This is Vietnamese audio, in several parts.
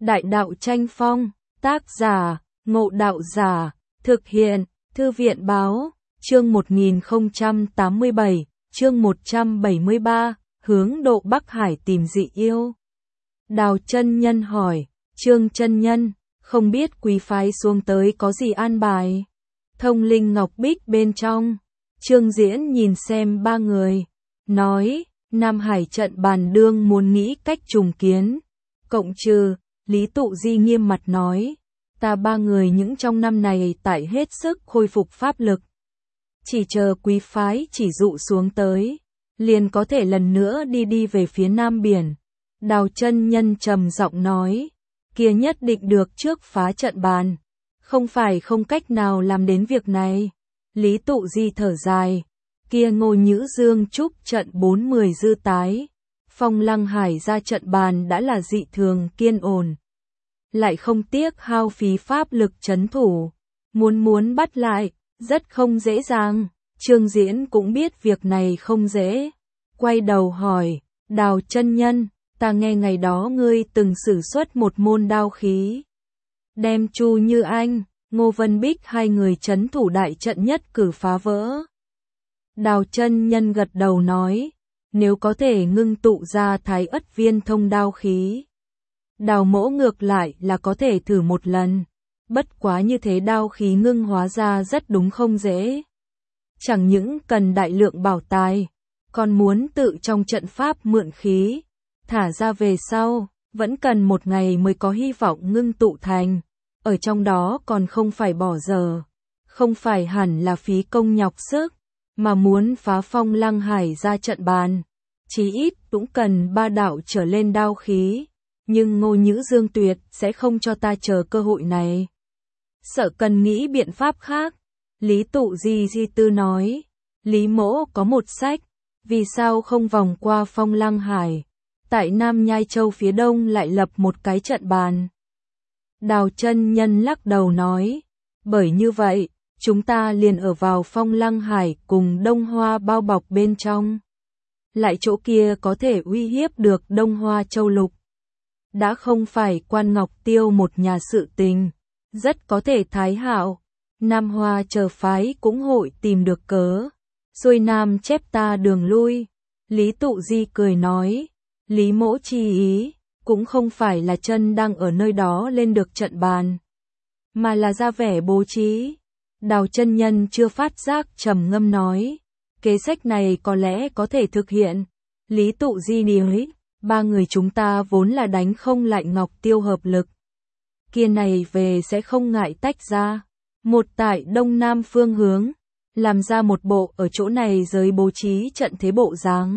Đại đạo tranh phong, tác giả, Ngộ Đạo Giả, thực hiện, Thư viện báo, chương 1087, chương 173, hướng độ Bắc Hải tìm dị yêu. Đào chân nhân hỏi, Trương chân nhân, không biết quý phái xuống tới có gì an bài? Thông linh ngọc bích bên trong, Trương Diễn nhìn xem ba người, nói, Nam Hải trận bàn đương muốn nghĩ cách trùng kiến, cộng trừ, Lý Tụ Di nghiêm mặt nói, ta ba người những trong năm này tại hết sức khôi phục pháp lực. Chỉ chờ quý phái chỉ dụ xuống tới, liền có thể lần nữa đi về phía Nam Biển. Đào chân nhân trầm giọng nói, kia nhất định được trước phá trận bàn, không phải không cách nào làm đến việc này. Lý Tụ Di thở dài, kia Ngô Nhữ Dương trúc trận 40 dư tái, Phong Lăng Hải ra trận bàn đã là dị thường kiên ổn, lại không tiếc hao phí pháp lực trấn thủ, muốn bắt lại, rất không dễ dàng. Trương Diễn cũng biết việc này không dễ, quay đầu hỏi, Đào chân nhân, ta nghe ngày đó ngươi từng sử xuất một môn đao khí, đem Chu Như Anh, Ngô Vân Bích hai người trấn thủ đại trận nhất cử phá vỡ. Đào chân nhân gật đầu nói, nếu có thể ngưng tụ ra Thái Ất Viên Thông đao khí, Đào mỗ ngược lại là có thể thử một lần, bất quá như thế đao khí ngưng hóa ra rất đúng không dễ. Chẳng những cần đại lượng bảo tài, còn muốn tự trong trận pháp mượn khí, thả ra về sau, vẫn cần một ngày mới có hy vọng ngưng tụ thành, ở trong đó còn không phải bỏ giờ, không phải hẳn là phí công nhọc sức, mà muốn phá Phong Lăng Hải ra trận bàn, chí ít cũng cần 3 đạo trở lên đao khí, nhưng Ngô Nhữ Dương tuyệt sẽ không cho ta chờ cơ hội này. Sợ cần nghĩ biện pháp khác. Lý Tụ Di tư nói, Lý mỗ có một sách, vì sao không vòng qua Phong Lăng Hải, tại Nam Nhai Châu phía đông lại lập một cái trận bàn. Đào chân nhân lắc đầu nói, bởi như vậy, chúng ta liền ở vào Phong Lăng Hải cùng Đông Hoa bao bọc bên trong. Lại chỗ kia có thể uy hiếp được Đông Hoa Châu Lục. Đã không phải Quan Ngọc Tiêu một nhà sự tình, rất có thể Thái Hạo, Nam Hoa chờ phái cũng hội tìm được cớ, xuôi Nam chép ta đường lui. Lý Tụ Di cười nói, Lý mỗ chi ý, cũng không phải là chân đang ở nơi đó lên được trận bàn, mà là ra vẻ bố trí. Đào chân nhân chưa phát giác trầm ngâm nói, kế sách này có lẽ có thể thực hiện. Lý Tụ Di nói, ba người chúng ta vốn là đánh không lại Ngọc Tiêu hợp lực, kia này về sẽ không ngại tách ra, một tại đông nam phương hướng, làm ra một bộ ở chỗ này giới bố trí trận thế bộ dáng.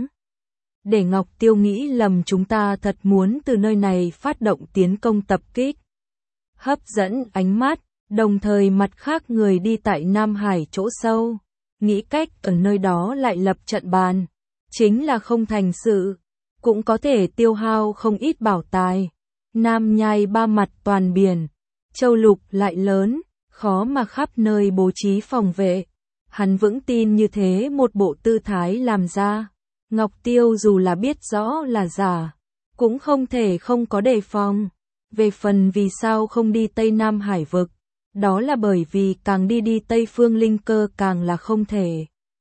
Để Ngọc Tiêu nghĩ lầm chúng ta thật muốn từ nơi này phát động tiến công tập kích, hấp dẫn ánh mắt, đồng thời mặt khác người đi tại Nam Hải chỗ sâu, nghĩ cách ở nơi đó lại lập trận bàn, chính là không thành sự, cũng có thể tiêu hao không ít bảo tài. Nam Nhai ba mặt toàn biển, Châu Lục lại lớn, khó mà khắp nơi bố trí phòng vệ. Hắn vững tin như thế một bộ tư thái làm ra, Ngọc Tiêu dù là biết rõ là giả, cũng không thể không có đề phòng. Về phần vì sao không đi Tây Nam Hải vực, đó là bởi vì càng đi Tây Phương linh cơ càng là không thể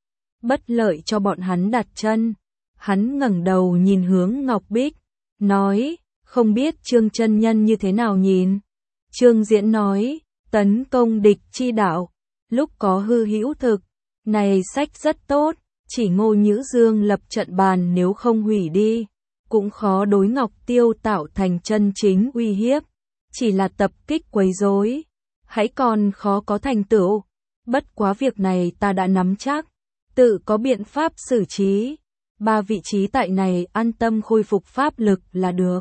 bất lợi cho bọn hắn đặt chân. Hắn ngẩng đầu nhìn hướng Ngọc Bích, nói, không biết Trương chân nhân như thế nào nhìn. Trương Diễn nói, tấn công địch chi đạo, lúc có hư hữu thực, này sách rất tốt, chỉ Ngô Nhữ Dương lập trận bàn nếu không hủy đi, cũng khó đối Ngọc Tiêu tạo thành chân chính uy hiếp, chỉ là tập kích quấy rối, hãy còn khó có thành tựu. Bất quá việc này ta đã nắm chắc, tự có biện pháp xử trí. 3 vị trí tại này an tâm khôi phục pháp lực là được.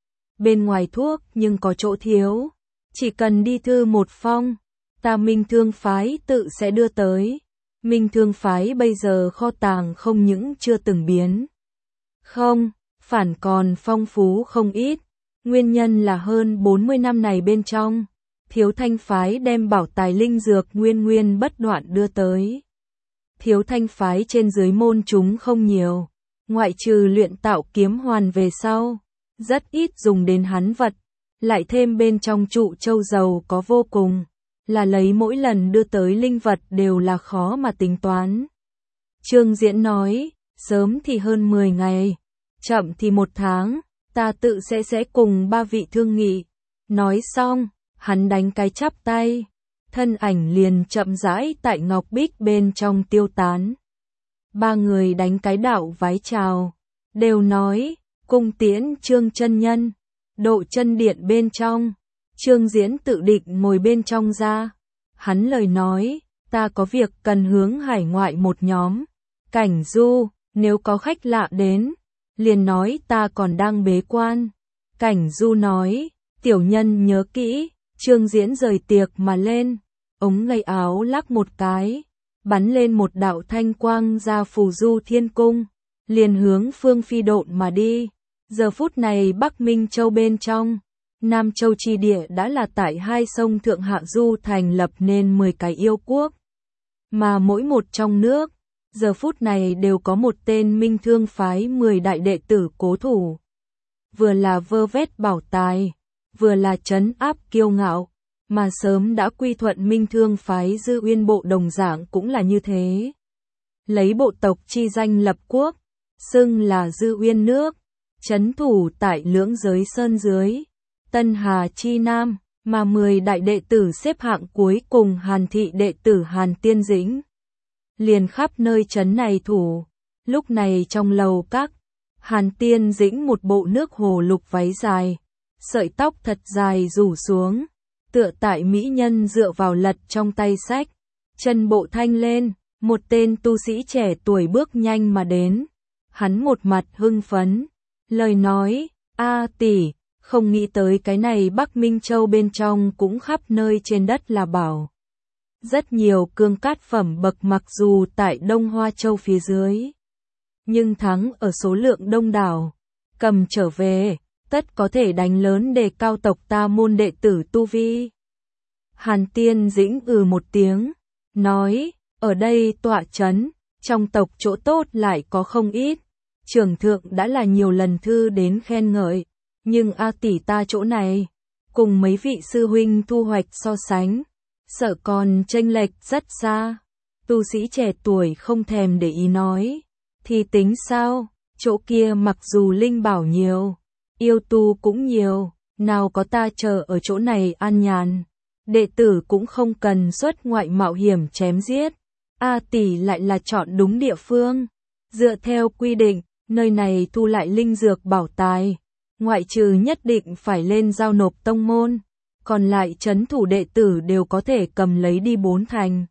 Bên ngoài thuốc nhưng có chỗ thiếu, chỉ cần đi thư một phong, ta Minh Thương phái tự sẽ đưa tới. Minh Thương phái bây giờ kho tàng không những chưa từng biến, không, phản còn phong phú không ít. Nguyên nhân là hơn 40 năm này bên trong, Thiếu Thanh phái đem bảo tài linh dược nguyên bất đoạn đưa tới. Thiếu Thanh phái trên dưới môn chúng không nhiều, ngoại trừ luyện tạo kiếm hoàn về sau, rất ít dùng đến hắn vật, lại thêm bên trong trụ châu giàu có vô cùng, là lấy mỗi lần đưa tới linh vật đều là khó mà tính toán. Trương Diễn nói, sớm thì hơn 10 ngày, chậm thì 1 tháng, ta tự sẽ cùng 3 vị thương nghị. Nói xong, hắn đánh cái chắp tay, thân ảnh liền chậm rãi tại ngọc bích bên trong tiêu tán. 3 người đánh cái đạo vái chào, đều nói, cung tiễn Trương chân nhân. Độ chân điện bên trong, Trương Diễn tự định ngồi bên trong ra. Hắn lời nói, ta có việc cần hướng hải ngoại một nhóm. Cảnh Du, nếu có khách lạ đến, liền nói ta còn đang bế quan. Cảnh Du nói, tiểu nhân nhớ kỹ. Trương Diễn rời tiệc mà lên, ống tay áo lắc một cái, bắn lên một đạo thanh quang ra phù du thiên cung, liền hướng phương phi độn mà đi. Giờ phút này Bắc Minh Châu bên trong, Nam Châu chi địa đã là tại 2 sông thượng hạ du thành lập nên 10 cái yêu quốc. Mà mỗi một trong nước, giờ phút này đều có một tên Minh Thương phái 10 đại đệ tử cố thủ. Vừa là vơ vét bảo tài, vừa là trấn áp kiêu ngạo, mà sớm đã quy thuận Minh Thương phái Dư Uyên bộ đồng dạng cũng là như thế. Lấy bộ tộc chi danh lập quốc, xưng là Dư Uyên nước, trấn thủ tại Lưỡng Giới Sơn dưới, Tân Hà chi nam, mà 10 đại đệ tử xếp hạng cuối cùng Hàn thị đệ tử Hàn Tiên Dĩnh. Liền khắp nơi trấn này thủ, lúc này trong lầu các, Hàn Tiên Dĩnh một bộ nước hồ lục váy dài, sợi tóc thật dài rủ xuống, tựa tại mỹ nhân dựa vào lật trong tay sách, chân bộ thanh lên, một tên tu sĩ trẻ tuổi bước nhanh mà đến, hắn một mặt hưng phấn, lời nói, a tỷ, không nghĩ tới cái này Bắc Minh Châu bên trong cũng khắp nơi trên đất là bảo. Rất nhiều cương cát phẩm bậc mặc dù tại Đông Hoa Châu phía dưới, nhưng thắng ở số lượng đông đảo, cầm trở về, tất có thể đánh lớn đề cao tộc ta môn đệ tử tu vi. Hàn Tiên Dĩnh một tiếng, nói, ở đây tọa trấn, trong tộc chỗ tốt lại có không ít. Trưởng thượng đã là nhiều lần thư đến khen ngợi, nhưng a tỷ ta chỗ này, cùng mấy vị sư huynh thu hoạch so sánh, sợ còn chênh lệch rất xa. Tu sĩ trẻ tuổi không thèm để ý nói, thì tính sao, chỗ kia mặc dù linh bảo nhiều, yêu tu cũng nhiều, nào có ta chờ ở chỗ này an nhàn, đệ tử cũng không cần xuất ngoại mạo hiểm chém giết. A tỷ lại là chọn đúng địa phương, dựa theo quy định, nơi này thu lại linh dược bảo tài, ngoại trừ nhất định phải lên giao nộp tông môn, còn lại trấn thủ đệ tử đều có thể cầm lấy đi 4 thành.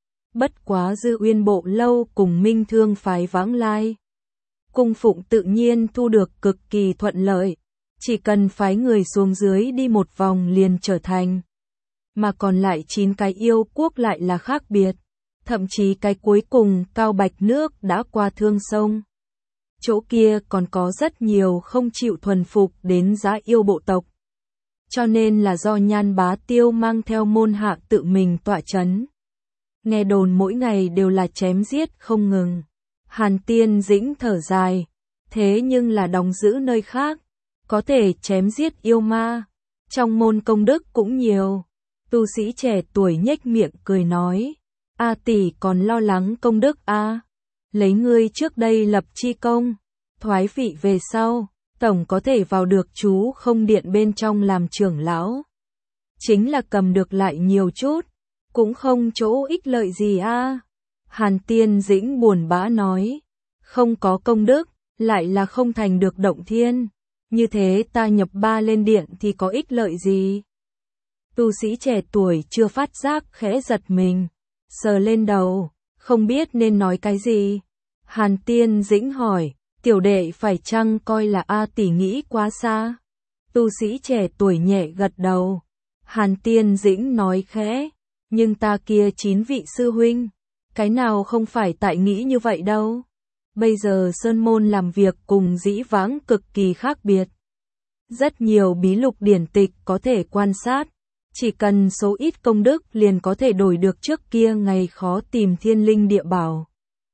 Bất quá Dư Uyên bộ lâu cùng Minh Thương phái vãng lai, cung phụng tự nhiên thu được cực kỳ thuận lợi, chỉ cần phái người xuống dưới đi một vòng liền trở thành. Mà còn lại 9 cái yêu quốc lại là khác biệt, thậm chí cái cuối cùng Cao Bạch nước đã qua Thương Sông. Chỗ kia còn có rất nhiều không chịu thuần phục đến Dã yêu bộ tộc. Cho nên là do Nhan Bá Tiêu mang theo môn hạ tự mình tọa trấn. Nghe đồn mỗi ngày đều là chém giết không ngừng. Hàn Tiên Dĩnh thở dài, thế nhưng là đóng giữ nơi khác, có thể chém giết yêu ma, trong môn công đức cũng nhiều. Tu sĩ trẻ tuổi nhếch miệng cười nói, a tỷ còn lo lắng công đức a, lấy ngươi trước đây lập chi công, thoái vị về sau, tổng có thể vào được chú không điện bên trong làm trưởng lão. Chính là cầm được lại nhiều chút, cũng không chỗ ích lợi gì a. Hàn Tiên Dĩnh buồn bã nói, không có công đức, lại là không thành được động thiên, như thế ta nhập 3 lên điện thì có ích lợi gì? Tu sĩ trẻ tuổi chưa phát giác khẽ giật mình, sờ lên đầu, không biết nên nói cái gì. Hàn Tiên Dĩnh hỏi, tiểu đệ phải chăng coi là A tỷ nghĩ quá xa? Tu sĩ trẻ tuổi nhẹ gật đầu. Hàn Tiên Dĩnh nói khẽ, nhưng ta kia 9 vị sư huynh, cái nào không phải tại nghĩ như vậy đâu. Bây giờ Sơn Môn làm việc cùng dĩ vãng cực kỳ khác biệt. Rất nhiều bí lục điển tịch có thể quan sát, chỉ cần số ít công đức liền có thể đổi được trước kia ngày khó tìm thiên linh địa bảo.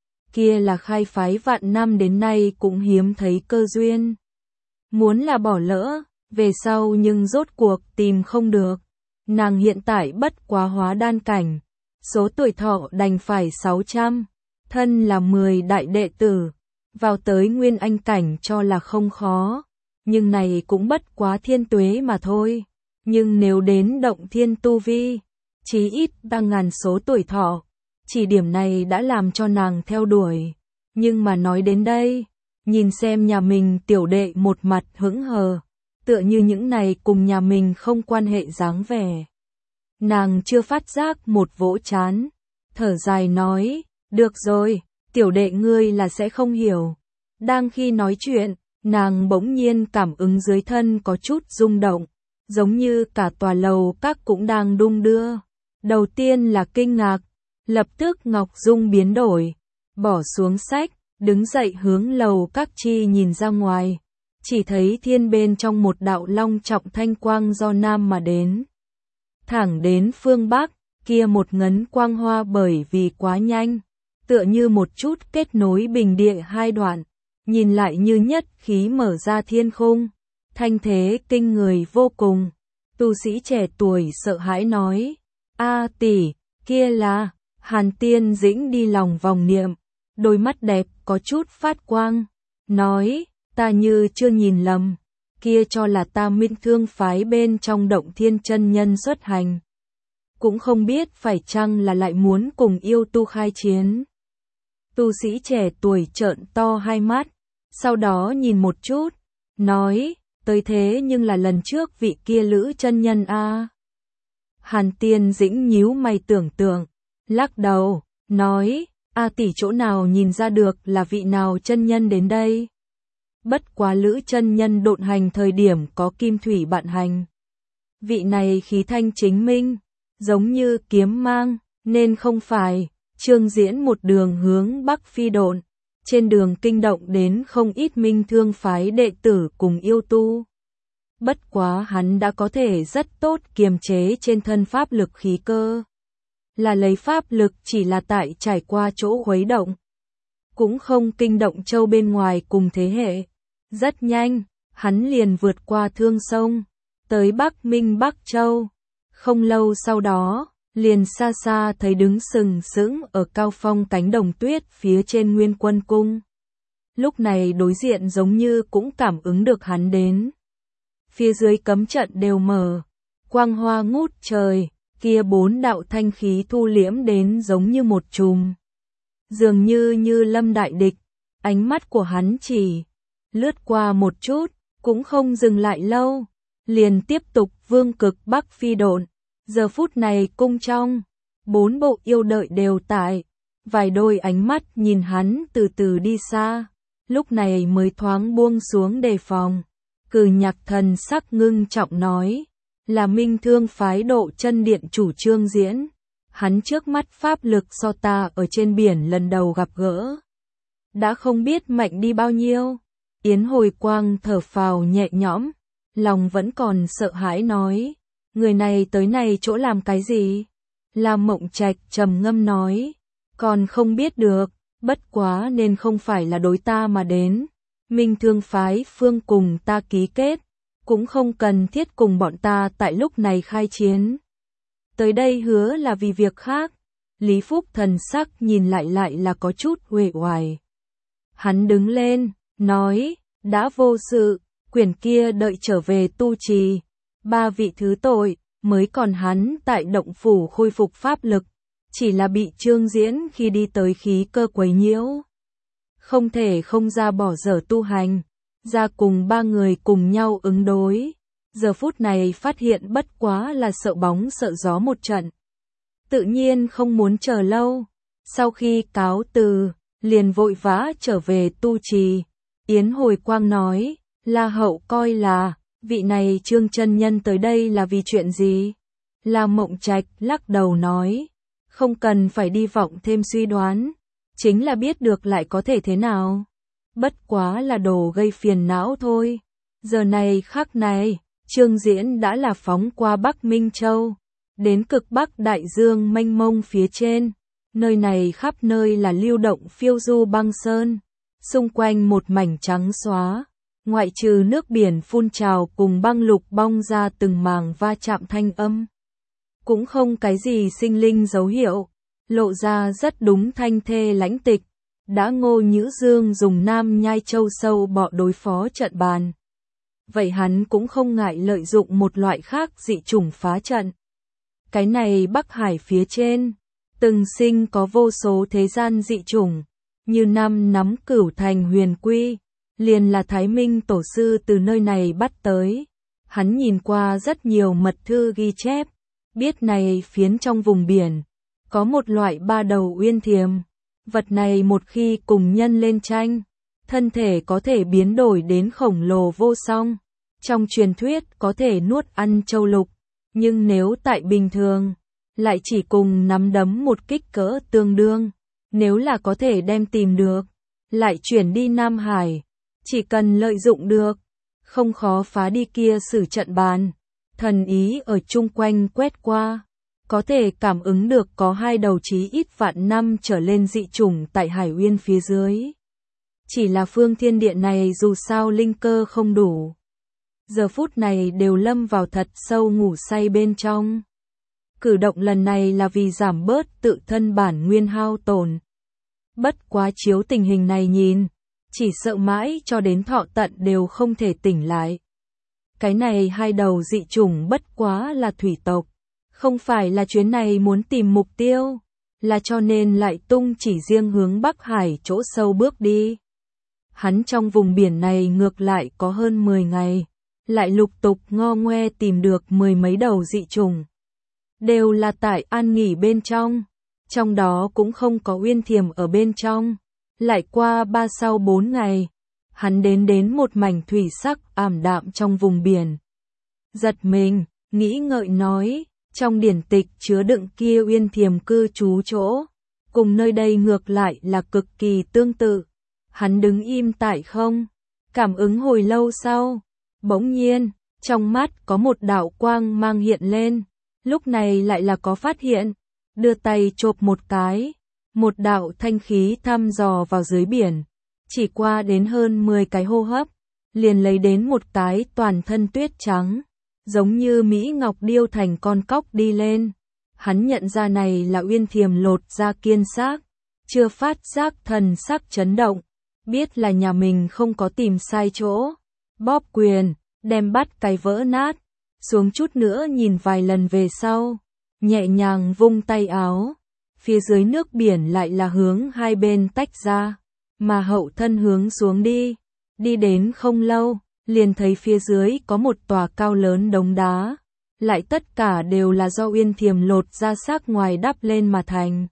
Kia là khai phái vạn năm đến nay cũng hiếm thấy cơ duyên. Muốn là bỏ lỡ, về sau nhưng rốt cuộc tìm không được. Nàng hiện tại bất quá hóa đan cảnh, số tuổi thọ đành phải 600, thân là 10 đại đệ tử, vào tới nguyên anh cảnh cho là không khó, nhưng này cũng bất quá thiên tuế mà thôi. Nhưng nếu đến động thiên tu vi, chí ít tăng ngàn số tuổi thọ, chỉ điểm này đã làm cho nàng theo đuổi. Nhưng mà nói đến đây, nhìn xem nhà mình tiểu đệ một mặt hững hờ, tựa như những này cùng nhà mình không quan hệ dáng vẻ. Nàng chưa phát giác một vỗ chán, thở dài nói, được rồi, tiểu đệ ngươi là sẽ không hiểu. Đang khi nói chuyện, nàng bỗng nhiên cảm ứng dưới thân có chút rung động, giống như cả tòa lầu các cũng đang đung đưa. Đầu tiên là kinh ngạc, lập tức Ngọc Dung biến đổi, bỏ xuống sách, đứng dậy hướng lầu các chi nhìn ra ngoài, chỉ thấy thiên bên trong một đạo long trọng thanh quang do nam mà đến. Thẳng đến phương Bắc, kia một ngấn quang hoa bởi vì quá nhanh, tựa như một chút kết nối bình địa hai đoạn, nhìn lại như nhất khí mở ra thiên khung, thanh thế kinh người vô cùng. Tu sĩ trẻ tuổi sợ hãi nói, a tỷ, kia là, Hàn Tiên Dĩnh đi lòng vòng niệm, đôi mắt đẹp có chút phát quang, nói, ta như chưa nhìn lầm, kia cho là ta Minh Thương phái bên trong động thiên chân nhân xuất hành. Cũng không biết phải chăng là lại muốn cùng yêu tu khai chiến. Tu sĩ trẻ tuổi trợn to hai mắt, sau đó nhìn một chút, nói, tới thế nhưng là lần trước vị kia Lữ chân nhân a. Hàn Tiên Dĩnh nhíu mày tưởng tượng, lắc đầu, nói, a tỷ chỗ nào nhìn ra được là vị nào chân nhân đến đây. Bất quá Lữ chân nhân độn hành thời điểm có kim thủy bạn hành. Vị này khí thanh chính minh, giống như kiếm mang, nên không phải. Trương Diễn một đường hướng Bắc phi độn, trên đường kinh động đến không ít Minh Thương phái đệ tử cùng yêu tu. Bất quá hắn đã có thể rất tốt kiềm chế trên thân pháp lực khí cơ. Là lấy pháp lực chỉ là tại trải qua chỗ khuấy động. Cũng không kinh động châu bên ngoài cùng thế hệ. Rất nhanh, hắn liền vượt qua Thương Sông, tới Bắc Minh Bắc Châu. Không lâu sau đó, liền xa xa thấy đứng sừng sững ở cao phong cánh đồng tuyết phía trên Nguyên Quân Cung. Lúc này đối diện giống như cũng cảm ứng được hắn đến. Phía dưới cấm trận đều mở, quang hoa ngút trời, kia bốn đạo thanh khí thu liễm đến giống như một chùm. Dường như lâm đại địch, ánh mắt của hắn chỉ lướt qua một chút, cũng không dừng lại lâu, liền tiếp tục vương cực Bắc phi độn. Giờ phút này cung trong, bốn bộ yêu đợi đều tại, vài đôi ánh mắt nhìn hắn từ từ đi xa, lúc này mới thoáng buông xuống đề phòng. Cử Nhạc thần sắc ngưng trọng nói, là Minh Thương phái Độ Chân Điện chủ Trương Diễn, hắn trước mắt pháp lực so ta ở trên biển lần đầu gặp gỡ. Đã không biết mạnh đi bao nhiêu, Yến Hồi Quang thở phào nhẹ nhõm, lòng vẫn còn sợ hãi nói. Người này tới này chỗ làm cái gì? Lam Mộng Trạch trầm ngâm nói, còn không biết được, bất quá nên không phải là đối ta mà đến. Minh Thương phái phương cùng ta ký kết, cũng không cần thiết cùng bọn ta tại lúc này khai chiến. Tới đây hứa là vì việc khác. Lý Phúc thần sắc nhìn lại là có chút uể oải. Hắn đứng lên, nói, đã vô sự, quyển kia đợi trở về tu trì. 3 vị thứ tội, mới còn hắn tại động phủ khôi phục pháp lực, chỉ là bị Trương Diễn khi đi tới khí cơ quấy nhiễu. Không thể không ra bỏ dở tu hành, ra cùng 3 người cùng nhau ứng đối. Giờ phút này phát hiện bất quá là sợ bóng sợ gió một trận. Tự nhiên không muốn chờ lâu, sau khi cáo từ, liền vội vã trở về tu trì. Yến Hồi Quang nói, La Hậu coi là vị này Trương chân nhân tới đây là vì chuyện gì? Lam Mộng Trạch lắc đầu nói, không cần phải đi vọng thêm suy đoán, chính là biết được lại có thể thế nào. Bất quá là đồ gây phiền não thôi. Giờ này khắc này, Trương Diễn đã là phóng qua Bắc Minh Châu, đến cực Bắc Đại Dương mênh mông phía trên. Nơi này khắp nơi là lưu động phiêu du băng sơn, xung quanh một mảnh trắng xóa. ngoại trừ nước biển phun trào cùng băng lục bong ra từng mảng va chạm thanh âm. Cũng không cái gì sinh linh dấu hiệu, lộ ra rất đúng thanh thê lãnh tịch, đã Ngô Nhữ Dương dùng Nam Nhai Châu sâu bọ đối phó trận bàn. Vậy hắn cũng không ngại lợi dụng một loại khác dị chủng phá trận. Cái này Bắc Hải phía trên, từng sinh có vô số thế gian dị chủng, như năm nắm Cửu Thành Huyền Quy, liền là Thái Minh tổ sư từ nơi này bắt tới. Hắn nhìn qua rất nhiều mật thư ghi chép, biết này phiến trong vùng biển, có một loại ba đầu uyên thiềm. Vật này một khi cùng nhân lên tranh, thân thể có thể biến đổi đến khổng lồ vô song. Trong truyền thuyết có thể nuốt ăn châu lục, nhưng nếu tại bình thường, lại chỉ cùng nắm đấm một kích cỡ tương đương. Nếu là có thể đem tìm được, lại chuyển đi Nam Hải, chỉ cần lợi dụng được, không khó phá đi kia sử trận bàn. Thần ý ở chung quanh quét qua, có thể cảm ứng được có hai đầu chí ít vạn năm trở lên dị chủng tại Hải Uyên phía dưới. Chỉ là phương thiên địa này dù sao linh cơ không đủ, giờ phút này đều lâm vào thật sâu ngủ say bên trong. Cử động lần này là vì giảm bớt tự thân bản nguyên hao tổn. Bất quá chiếu tình hình này nhìn, chỉ sợ mãi cho đến thọ tận đều không thể tỉnh lại. Cái này hai đầu dị chủng bất quá là thủy tộc, không phải là chuyến này muốn tìm mục tiêu, là cho nên lại tung chỉ riêng hướng Bắc Hải chỗ sâu bước đi. Hắn trong vùng biển này ngược lại có hơn 10 ngày, lại lục tục ngo ngoe tìm được mười mấy đầu dị chủng. Đều là tại an nghỉ bên trong đó cũng không có uyên thiềm ở bên trong. Lại qua 3-4 ngày, hắn đến một mảnh thủy sắc ảm đạm trong vùng biển. Giật mình, nghĩ ngợi nói, trong điển tịch chứa đựng kia uyên thiềm cư trú chỗ, cùng nơi đây ngược lại là cực kỳ tương tự. Hắn đứng im tại không, cảm ứng hồi lâu sau, bỗng nhiên, trong mắt có một đạo quang mang hiện lên, lúc này lại là có phát hiện, đưa tay chộp một cái, một đạo thanh khí thăm dò vào dưới biển, chỉ qua đến hơn 10 cái hô hấp, liền lấy đến một cái toàn thân tuyết trắng, giống như Mỹ Ngọc điêu thành con cóc đi lên. Hắn nhận ra này là uyên thiềm lột ra kiên xác, chưa phát giác thần sắc chấn động, biết là nhà mình không có tìm sai chỗ, bóp quyền, đem bắt cái vỡ nát, xuống chút nữa nhìn vài lần về sau, nhẹ nhàng vung tay áo, phía dưới nước biển lại là hướng hai bên tách ra, mà hậu thân hướng xuống đi đến không lâu, liền thấy phía dưới có một tòa cao lớn đống đá, lại tất cả đều là do uyên thiềm lột ra xác ngoài đắp lên mà thành.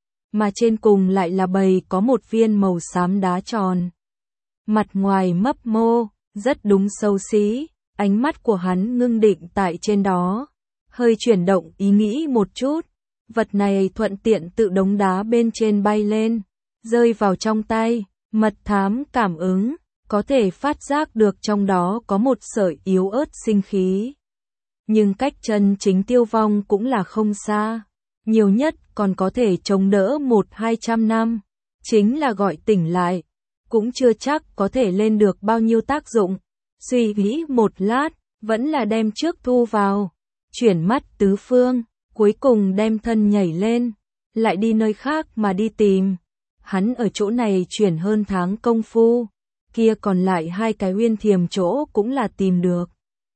Mà trên cùng lại là bầy có một viên màu xám đá tròn. Mặt ngoài mấp mô, rất đúng xấu xí, ánh mắt của hắn ngưng định tại trên đó, hơi chuyển động ý nghĩ một chút, vật này thuận tiện tự đống đá bên trên bay lên, rơi vào trong tay, mật thám cảm ứng, có thể phát giác được trong đó có một sợi yếu ớt sinh khí. Nhưng cách chân chính tiêu vong cũng là không xa, nhiều nhất còn có thể chống đỡ 100-200 năm, chính là gọi tỉnh lại, cũng chưa chắc có thể lên được bao nhiêu tác dụng. Suy nghĩ một lát, vẫn là đem trước thu vào, chuyển mắt tứ phương, cuối cùng đem thân nhảy lên, lại đi nơi khác mà đi tìm. Hắn ở chỗ này chuyển hơn tháng công phu, kia còn lại hai cái uyên thiềm chỗ cũng là tìm được.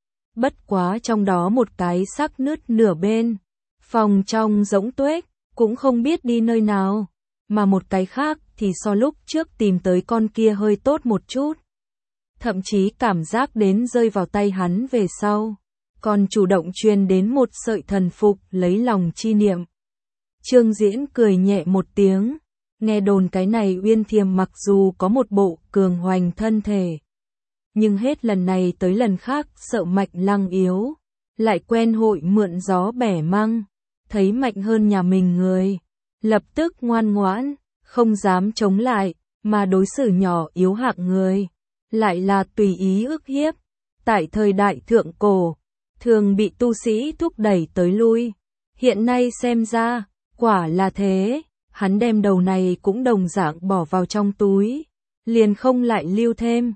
Bất quá trong đó một cái sắc nứt nửa bên, phòng trong rỗng tuếch, cũng không biết đi nơi nào, mà một cái khác thì so lúc trước tìm tới con kia hơi tốt một chút. Thậm chí cảm giác đến rơi vào tay hắn về sau, còn chủ động truyền đến một sợi thần phục lấy lòng chi niệm. Trương Diễn cười nhẹ một tiếng, nghe đồn cái này uyên thiềm mặc dù có một bộ cường hoành thân thể, nhưng hết lần này tới lần khác sợ Mạnh Lăng yếu, lại quen hội mượn gió bẻ măng, thấy mạnh hơn nhà mình người, lập tức ngoan ngoãn, không dám chống lại, mà đối xử nhỏ yếu hạng người, lại là tùy ý ức hiếp. Tại thời đại thượng cổ, thường bị tu sĩ thúc đẩy tới lui, hiện nay xem ra, quả là thế, hắn đem đầu này cũng đồng dạng bỏ vào trong túi, liền không lại lưu thêm.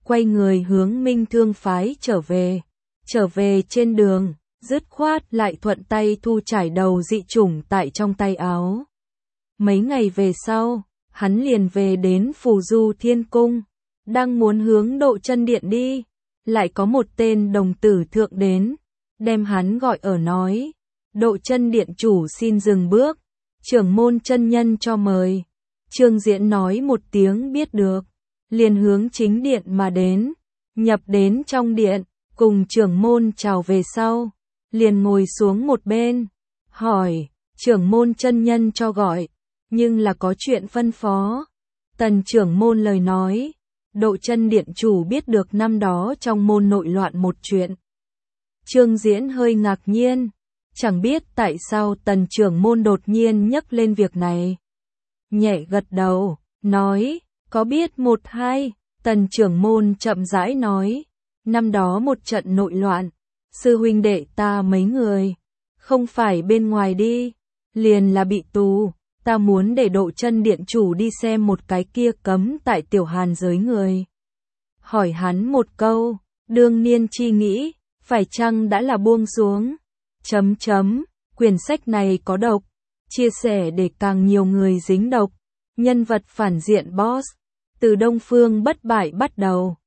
quay người hướng Minh Thương phái trở về. Trở về trên đường, dứt khoát lại thuận tay thu trải đầu dị chủng tại trong tay áo. Mấy ngày về sau, hắn liền về đến Phù Du Thiên Cung, đang muốn hướng Độ Chân Điện đi, lại có một tên đồng tử thượng đến, đem hắn gọi ở nói, Độ Chân Điện chủ xin dừng bước, trưởng môn chân nhân cho mời. Trương Diễn nói một tiếng biết được, liền hướng chính điện mà đến, nhập đến trong điện, cùng trưởng môn chào về sau, liền ngồi xuống một bên, hỏi, trưởng môn chân nhân cho gọi, nhưng là có chuyện phân phó. Tần trưởng môn lời nói, Độ Chân Điện chủ biết được năm đó trong môn nội loạn một chuyện. Trương Diễn hơi ngạc nhiên, chẳng biết tại sao tần trưởng môn đột nhiên nhắc lên việc này. Nhẹ gật đầu, nói, có biết một hai, tần trưởng môn chậm rãi nói, năm đó một trận nội loạn, sư huynh đệ ta mấy người, không phải bên ngoài đi, liền là bị tù, ta muốn để Độ Chân Điện chủ đi xem một cái kia cấm tại tiểu hàn giới người. Hỏi hắn một câu, đương niên chi nghĩ, phải chăng đã là buông xuống? Quyển sách này có độc, chia sẻ để càng nhiều người dính độc, nhân vật phản diện boss, từ Đông Phương Bất Bại bắt đầu.